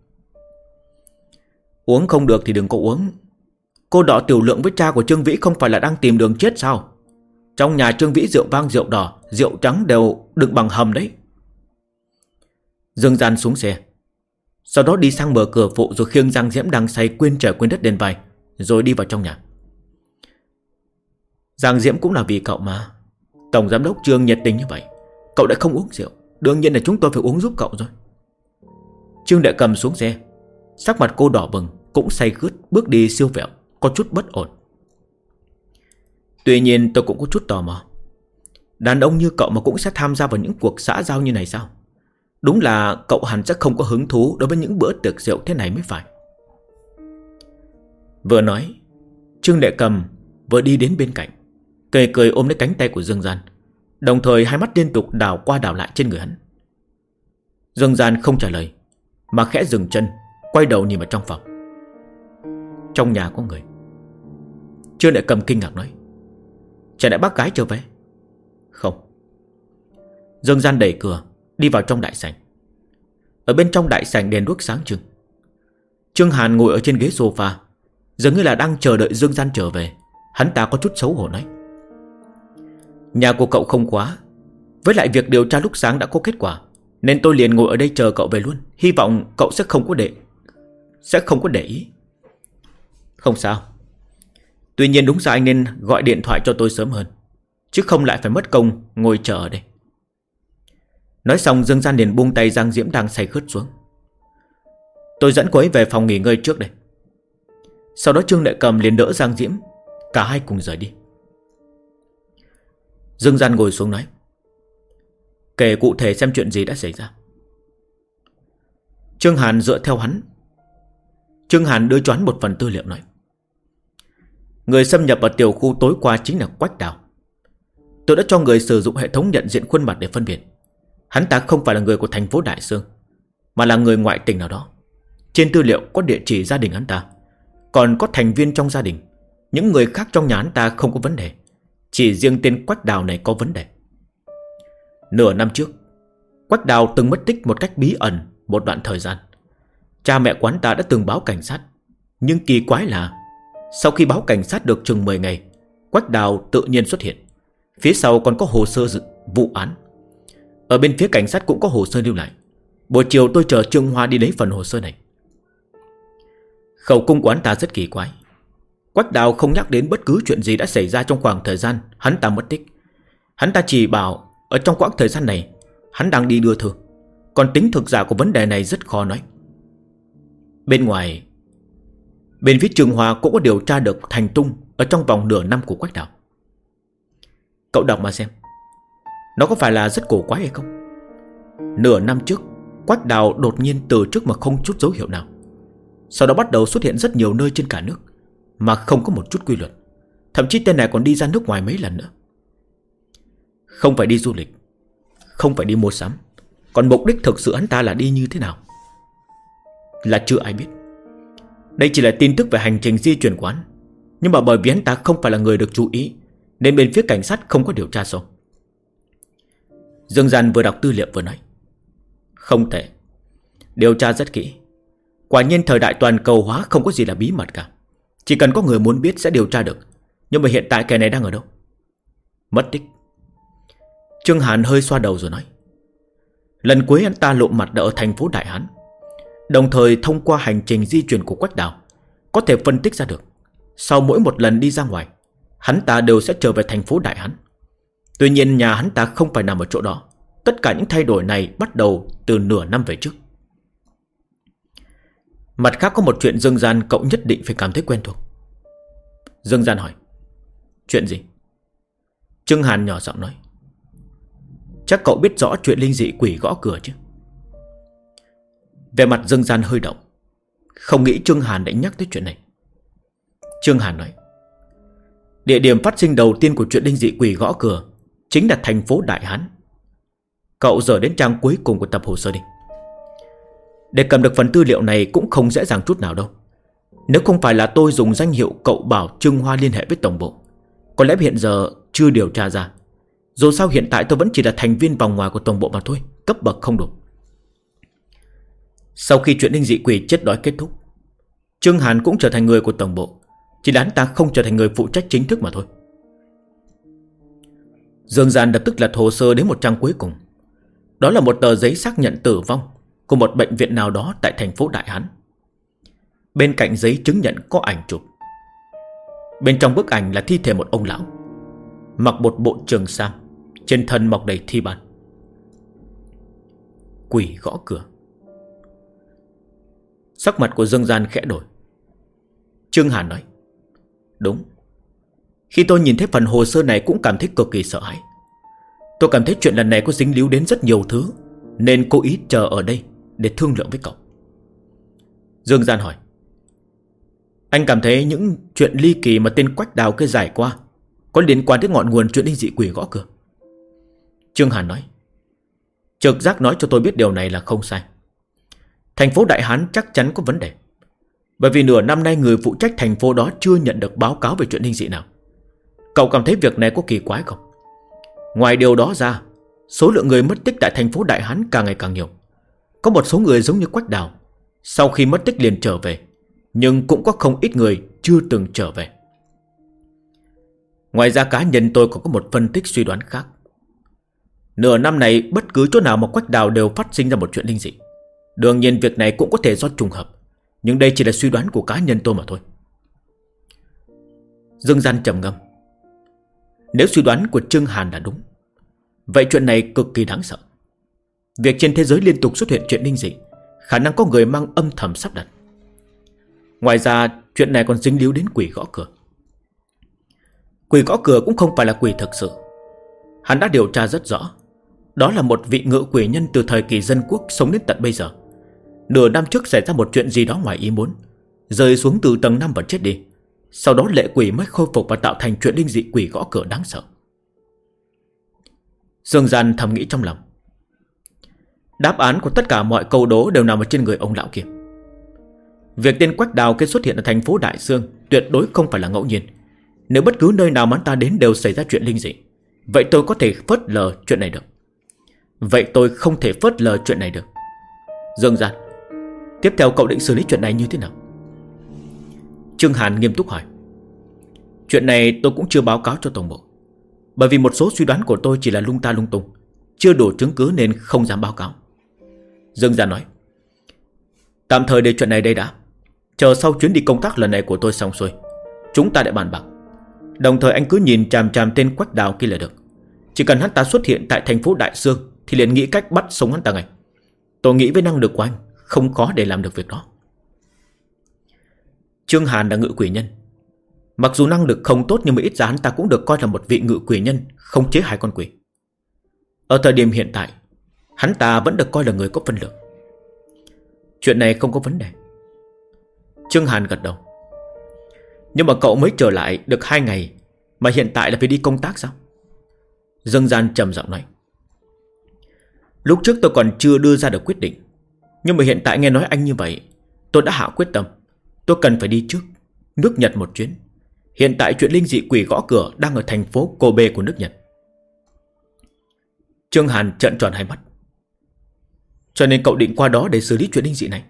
Uống không được thì đừng có uống. Cô Đỏ Tiểu Lượng với cha của Trương Vĩ không phải là đang tìm đường chết sao? Trong nhà Trương Vĩ rượu vang rượu đỏ, rượu trắng đều đựng bằng hầm đấy. Dương Gian xuống xe, sau đó đi sang mở cửa phụ rồi khiêng Giang Diễm đang say quên trời quên đất lên vai, rồi đi vào trong nhà. Giang Diễm cũng là vì cậu mà. Tổng giám đốc Trương nhiệt tình như vậy, cậu đã không uống rượu, đương nhiên là chúng tôi phải uống giúp cậu rồi. Trương Đệ Cầm xuống xe, sắc mặt cô đỏ bừng, cũng say khướt, bước đi siêu vẹo, có chút bất ổn. Tuy nhiên tôi cũng có chút tò mò, đàn ông như cậu mà cũng sẽ tham gia vào những cuộc xã giao như này sao? Đúng là cậu hẳn sẽ không có hứng thú đối với những bữa tiệc rượu thế này mới phải. Vừa nói, Trương Đệ Cầm vừa đi đến bên cạnh, cười cười ôm lấy cánh tay của Dương Gian, đồng thời hai mắt liên tục đảo qua đảo lại trên người hắn. Dương Gian không trả lời, mà khẽ dừng chân, quay đầu nhìn vào trong phòng. Trong nhà có người. Trương Đại Cầm kinh ngạc nói: Chả lẽ bác gái trở về? Không. Dương Gian đẩy cửa đi vào trong đại sảnh. Ở bên trong đại sảnh đèn đuốc sáng trưng. Trương Hàn ngồi ở trên ghế sofa, dường như là đang chờ đợi Dương Gian trở về. Hắn ta có chút xấu hổ nói: Nhà của cậu không quá, với lại việc điều tra lúc sáng đã có kết quả, nên tôi liền ngồi ở đây chờ cậu về luôn. Hy vọng cậu sẽ không có để ý. Không sao. Tuy nhiên đúng ra anh nên gọi điện thoại cho tôi sớm hơn, chứ không lại phải mất công ngồi chờ ở đây. Nói xong Dương Gian liền buông tay Giang Diễm đang say khướt xuống. Tôi dẫn cô ấy về phòng nghỉ ngơi trước đây. Sau đó Trương Đại Cầm liền đỡ Giang Diễm, cả hai cùng rời đi. Dương Gian ngồi xuống nói: Kể cụ thể xem chuyện gì đã xảy ra. Trương Hàn dựa theo hắn. Trương Hàn đưa cho hắn một phần tư liệu nói: Người xâm nhập vào tiểu khu tối qua chính là Quách Đào. Tôi đã cho người sử dụng hệ thống nhận diện khuôn mặt để phân biệt. Hắn ta không phải là người của thành phố Đại Sương, mà là người ngoại tỉnh nào đó. Trên tư liệu có địa chỉ gia đình hắn ta, còn có thành viên trong gia đình. Những người khác trong nhà hắn ta không có vấn đề, chỉ riêng tên Quách Đào này có vấn đề. Nửa năm trước, Quách Đào từng mất tích một cách bí ẩn một đoạn thời gian. Cha mẹ của hắn ta đã từng báo cảnh sát, nhưng kỳ quái là sau khi báo cảnh sát được chừng 10 ngày, Quách Đào tự nhiên xuất hiện. Phía sau còn có hồ sơ vụ án. Ở bên phía cảnh sát cũng có hồ sơ lưu lại. Buổi chiều tôi chờ Trương Hoa đi lấy phần hồ sơ này. Khẩu cung của hắn ta rất kỳ quái. Quách Đào không nhắc đến bất cứ chuyện gì đã xảy ra trong khoảng thời gian hắn ta mất tích. Hắn ta chỉ bảo ở trong quãng thời gian này hắn đang đi đưa thư. Còn tính thực giả của vấn đề này rất khó nói. Bên phía Trương Hoa cũng có điều tra được hành tung ở trong vòng nửa năm của Quách Đào. Cậu đọc mà xem, nó có phải là rất cổ quái hay không? Nửa năm trước, Quách Đào đột nhiên từ trước mà không chút dấu hiệu nào. Sau đó bắt đầu xuất hiện rất nhiều nơi trên cả nước, mà không có một chút quy luật. Thậm chí tên này còn đi ra nước ngoài mấy lần nữa. Không phải đi du lịch, không phải đi mua sắm, còn mục đích thực sự hắn ta là đi như thế nào là chưa ai biết. Đây chỉ là tin tức về hành trình di chuyển của hắn, nhưng mà bởi vì hắn ta không phải là người được chú ý, nên bên phía cảnh sát không có điều tra sâu. Dương Gian vừa đọc tư liệu vừa nói: Không tệ, điều tra rất kỹ. Quả nhiên thời đại toàn cầu hóa không có gì là bí mật cả. Chỉ cần có người muốn biết sẽ điều tra được. Nhưng mà hiện tại kẻ này đang ở đâu? Mất tích. Trương Hàn hơi xoa đầu rồi nói: Lần cuối hắn ta lộ mặt đã ở thành phố Đại Hán. Đồng thời thông qua hành trình di chuyển của Quách Đào, có thể phân tích ra được sau mỗi một lần đi ra ngoài, hắn ta đều sẽ trở về thành phố Đại Hán. Tuy nhiên nhà hắn ta không phải nằm ở chỗ đó. Tất cả những thay đổi này bắt đầu từ nửa năm về trước. Mặt khác có một chuyện Dương Gian cậu nhất định phải cảm thấy quen thuộc. Dương Gian hỏi: Chuyện gì? Trương Hàn nhỏ giọng nói: Chắc cậu biết rõ chuyện linh dị quỷ gõ cửa chứ? Về mặt Dương Gian hơi động, không nghĩ Trương Hàn đã nhắc tới chuyện này. Trương Hàn nói: Địa điểm phát sinh đầu tiên của chuyện linh dị quỷ gõ cửa chính là thành phố Đại Hán. Cậu dở đến trang cuối cùng của tập hồ sơ đi. Để cầm được phần tư liệu này cũng không dễ dàng chút nào đâu. Nếu không phải là tôi dùng danh hiệu cậu bảo Trương Hoa liên hệ với tổng bộ, có lẽ hiện giờ chưa điều tra ra. Dù sao hiện tại tôi vẫn chỉ là thành viên vòng ngoài của tổng bộ mà thôi, cấp bậc không đủ. Sau khi chuyện linh dị quỷ chết đói kết thúc, Trương Hàn cũng trở thành người của tổng bộ, chỉ là hắn ta không trở thành người phụ trách chính thức mà thôi. Dương Gian lập tức lật hồ sơ đến một trang cuối cùng. Đó là một tờ giấy xác nhận tử vong của một bệnh viện nào đó tại thành phố Đại Hán. Bên cạnh giấy chứng nhận có ảnh chụp. Bên trong bức ảnh là thi thể một ông lão, mặc một bộ trường sam, trên thân mọc đầy thi ban. Quỷ gõ cửa. Sắc mặt của Dương Gian khẽ đổi. Trương Hàn nói: Đúng. Khi tôi nhìn thấy phần hồ sơ này cũng cảm thấy cực kỳ sợ hãi. Tôi cảm thấy chuyện lần này có dính líu đến rất nhiều thứ, nên cố ý chờ ở đây để thương lượng với cậu. Dương Gian hỏi: Anh cảm thấy những chuyện ly kỳ mà tên Quách Đào kia giải qua có liên quan đến ngọn nguồn chuyện linh dị quỷ gõ cửa? Trương Hàn nói: Trực giác nói cho tôi biết điều này là không sai. Thành phố Đại Hán chắc chắn có vấn đề. Bởi vì nửa năm nay người phụ trách thành phố đó chưa nhận được báo cáo về chuyện linh dị nào. Cậu cảm thấy việc này có kỳ quái không? Ngoài điều đó ra, số lượng người mất tích tại thành phố Đại Hán càng ngày càng nhiều. Có một số người giống như Quách Đào, sau khi mất tích liền trở về, nhưng cũng có không ít người chưa từng trở về. Ngoài ra cá nhân tôi còn có một phân tích suy đoán khác. Nửa năm này bất cứ chỗ nào mà Quách Đào đều phát sinh ra một chuyện linh dị. Đương nhiên việc này cũng có thể do trùng hợp, nhưng đây chỉ là suy đoán của cá nhân tôi mà thôi. Dương Gian trầm ngâm. Nếu suy đoán của Trương Hàn là đúng, vậy chuyện này cực kỳ đáng sợ. Việc trên thế giới liên tục xuất hiện chuyện linh dị, khả năng có người mang âm thầm sắp đặt. Ngoài ra chuyện này còn dính líu đến quỷ gõ cửa. Quỷ gõ cửa cũng không phải là quỷ thực sự. Hắn đã điều tra rất rõ. Đó là một vị ngự quỷ nhân từ thời kỳ dân quốc sống đến tận bây giờ. Nửa năm trước xảy ra một chuyện gì đó ngoài ý muốn, rơi xuống từ tầng 5 và chết đi. Sau đó lệ quỷ mới khôi phục và tạo thành chuyện linh dị quỷ gõ cửa đáng sợ. Dương Gian thầm nghĩ trong lòng. Đáp án của tất cả mọi câu đố đều nằm ở trên người ông lão kia. Việc tên Quách Đào kia xuất hiện ở thành phố Đại Sương tuyệt đối không phải là ngẫu nhiên. Nếu bất cứ nơi nào mà hắn ta đến đều xảy ra chuyện linh dị, vậy tôi có thể phớt lờ chuyện này được. Vậy tôi không thể phớt lờ chuyện này được. Dương Gian, tiếp theo cậu định xử lý chuyện này như thế nào? Trương Hàn nghiêm túc hỏi. Chuyện này tôi cũng chưa báo cáo cho tổng bộ, bởi vì một số suy đoán của tôi chỉ là lung ta lung tung, chưa đủ chứng cứ nên không dám báo cáo. Dương Gian nói. Tạm thời để chuyện này đây đã. Chờ sau chuyến đi công tác lần này của tôi xong xuôi, chúng ta lại bàn bạc. Đồng thời anh cứ nhìn chằm chằm tên Quách Đào kia là được. Chỉ cần hắn ta xuất hiện tại thành phố Đại Sương thì liền nghĩ cách bắt sống hắn ta ngay. Tôi nghĩ với năng lực của anh không khó để làm được việc đó. Trương Hàn là ngự quỷ nhân. Mặc dù năng lực không tốt, nhưng mà ít ra hắn ta cũng được coi là một vị ngự quỷ nhân khống chế 2 con quỷ. Ở thời điểm hiện tại, hắn ta vẫn được coi là người có phân lượng. Chuyện này không có vấn đề. Trương Hàn gật đầu. Nhưng mà cậu mới trở lại được 2 ngày, mà hiện tại là phải đi công tác sao? Dương Gian trầm giọng nói. Lúc trước tôi còn chưa đưa ra được quyết định, nhưng mà hiện tại nghe nói anh như vậy, tôi đã hạ quyết tâm. Tôi cần phải đi trước nước Nhật một chuyến. Hiện tại chuyện linh dị quỷ gõ cửa đang ở thành phố Kobe của nước Nhật. Trương Hàn trợn tròn hai mắt. Cho nên cậu định qua đó để xử lý chuyện linh dị này?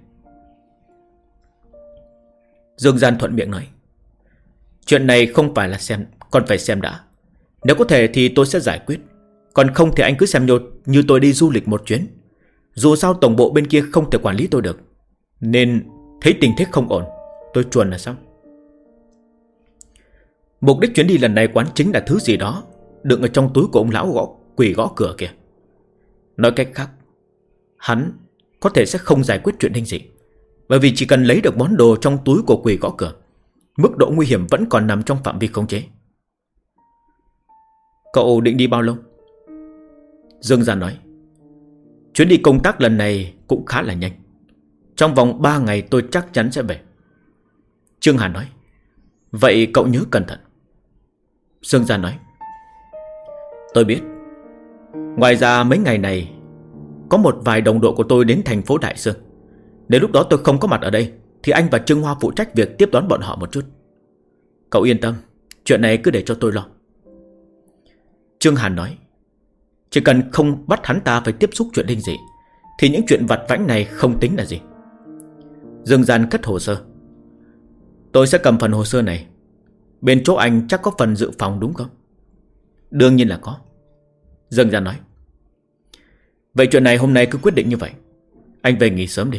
Dương Gian thuận miệng nói. Chuyện này không phải là xem, còn phải xem đã. Nếu có thể thì tôi sẽ giải quyết, còn không thì anh cứ xem như tôi đi du lịch một chuyến. Dù sao tổng bộ bên kia không thể quản lý tôi được, nên thấy tình thế không ổn, tôi chuồn là xong. Mục đích chuyến đi lần này quán chính là thứ gì đó đựng ở trong túi của ông lão quỷ gõ cửa kìa. Nói cách khác, hắn có thể sẽ không giải quyết chuyện linh dị, bởi vì chỉ cần lấy được món đồ trong túi của quỷ gõ cửa, mức độ nguy hiểm vẫn còn nằm trong phạm vi khống chế. Cậu định đi bao lâu? Dương Gian nói. Chuyến đi công tác lần này cũng khá là nhanh. Trong vòng 3 ngày tôi chắc chắn sẽ về. Trương Hàn nói. Vậy cậu nhớ cẩn thận. Dương Gian nói. Tôi biết. Ngoài ra mấy ngày này có một vài đồng đội của tôi đến thành phố Đại Sương. Đến lúc đó tôi không có mặt ở đây thì anh và Trương Hoa phụ trách việc tiếp đón bọn họ một chút. Cậu yên tâm, chuyện này cứ để cho tôi lo. Trương Hàn nói. Chỉ cần không bắt hắn ta phải tiếp xúc chuyện linh dị thì những chuyện vặt vãnh này không tính là gì. Dương Gian cất hồ sơ. Tôi sẽ cầm phần hồ sơ này. Bên chỗ anh chắc có phần dự phòng đúng không? Đương nhiên là có. Dương Gian nói. Vậy chuyện này hôm nay cứ quyết định như vậy. Anh về nghỉ sớm đi.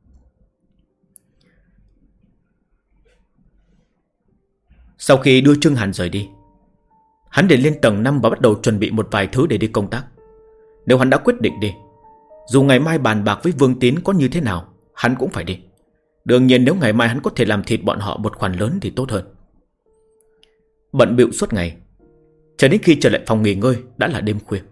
Sau khi đưa Trương Hàn rời đi, hắn để lên tầng 5 và bắt đầu chuẩn bị một vài thứ để đi công tác. Nếu hắn đã quyết định đi, dù ngày mai bàn bạc với Vương Tín có như thế nào, hắn cũng phải đi. Đương nhiên nếu ngày mai hắn có thể làm thịt bọn họ một khoản lớn thì tốt hơn. Bận bịu suốt ngày, cho đến khi trở lại phòng nghỉ ngơi đã là đêm khuya.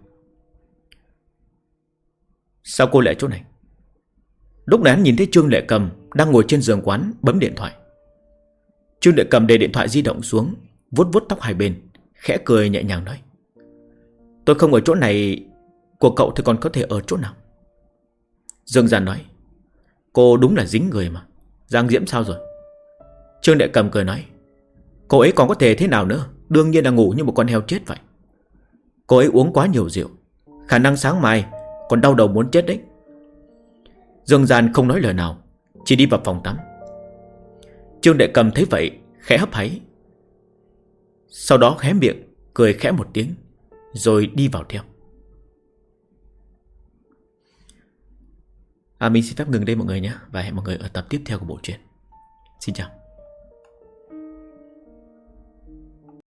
Sao cô lại chỗ này? Lúc này hắn nhìn thấy Trương Lệ Cầm đang ngồi trên giường quán bấm điện thoại. Trương Lệ Cầm để điện thoại di động xuống, vuốt vuốt tóc hai bên, khẽ cười nhẹ nhàng nói. Tôi không ở chỗ này, của cậu thì còn có thể ở chỗ nào? Dương Gian nói. Cô đúng là dính người mà. Giang Diễm sao rồi? Trương Đại Cầm cười nói: Cô ấy còn có thể thế nào nữa, đương nhiên là ngủ như một con heo chết vậy. Cô ấy uống quá nhiều rượu, khả năng sáng mai còn đau đầu muốn chết đấy. Dương Gian không nói lời nào, chỉ đi vào phòng tắm. Trương Đại Cầm thấy vậy khẽ hấp háy, sau đó hé miệng cười khẽ một tiếng, rồi đi vào theo. Mình xin phép ngừng đây mọi người nhé, và hẹn mọi người ở tập tiếp theo của bộ truyện. Xin chào.